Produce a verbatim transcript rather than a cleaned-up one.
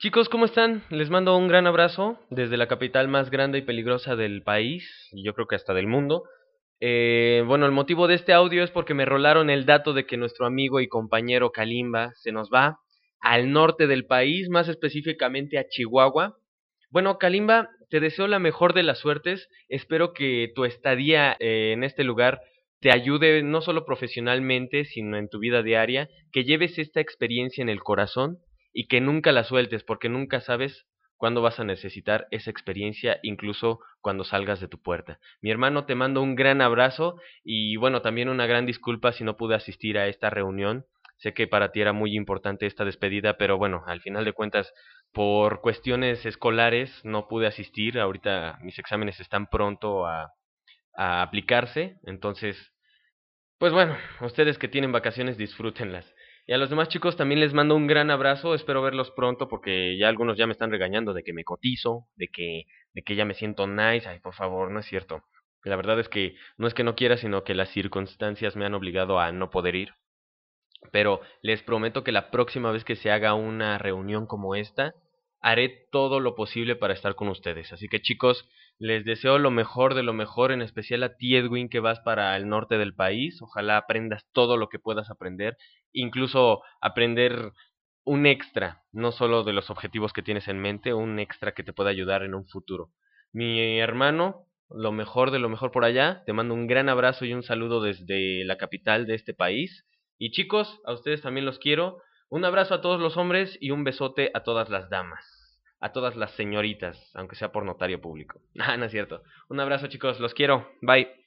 Chicos, ¿cómo están? Les mando un gran abrazo desde la capital más grande y peligrosa del país, y yo creo que hasta del mundo. Eh, bueno, el motivo de este audio es porque me rolaron el dato de que nuestro amigo y compañero Kalimba se nos va al norte del país, más específicamente a Chihuahua. Bueno, Kalimba, te deseo la mejor de las suertes. Espero que tu estadía eh, en este lugar te ayude no solo profesionalmente, sino en tu vida diaria, que lleves esta experiencia en el corazón y que nunca la sueltes, porque nunca sabes cuándo vas a necesitar esa experiencia, incluso cuando salgas de tu puerta. Mi hermano, te mando un gran abrazo y bueno, también una gran disculpa si no pude asistir a esta reunión. Sé que para ti era muy importante esta despedida, pero bueno, al final de cuentas, por cuestiones escolares no pude asistir. Ahorita mis exámenes están pronto a, a aplicarse, entonces pues bueno, ustedes que tienen vacaciones, disfrútenlas. Y a los demás chicos también les mando un gran abrazo, espero verlos pronto porque ya algunos ya me están regañando de que me cotizo, de que, de que ya me siento nice. Ay, por favor, no es cierto. La verdad es que no es que no quiera, sino que las circunstancias me han obligado a no poder ir. Pero les prometo que la próxima vez que se haga una reunión como esta, haré todo lo posible para estar con ustedes. Así que chicos, les deseo lo mejor de lo mejor, en especial a ti Edwin que vas para el norte del país. Ojalá aprendas todo lo que puedas aprender, incluso aprender un extra, no solo de los objetivos que tienes en mente, un extra que te pueda ayudar en un futuro. Mi hermano, lo mejor de lo mejor por allá, te mando un gran abrazo y un saludo desde la capital de este país. Y chicos, a ustedes también los quiero. Un abrazo a todos los hombres y un besote a todas las damas. A todas las señoritas, aunque sea por notario público. Ah, no es cierto. Un abrazo chicos, los quiero. Bye.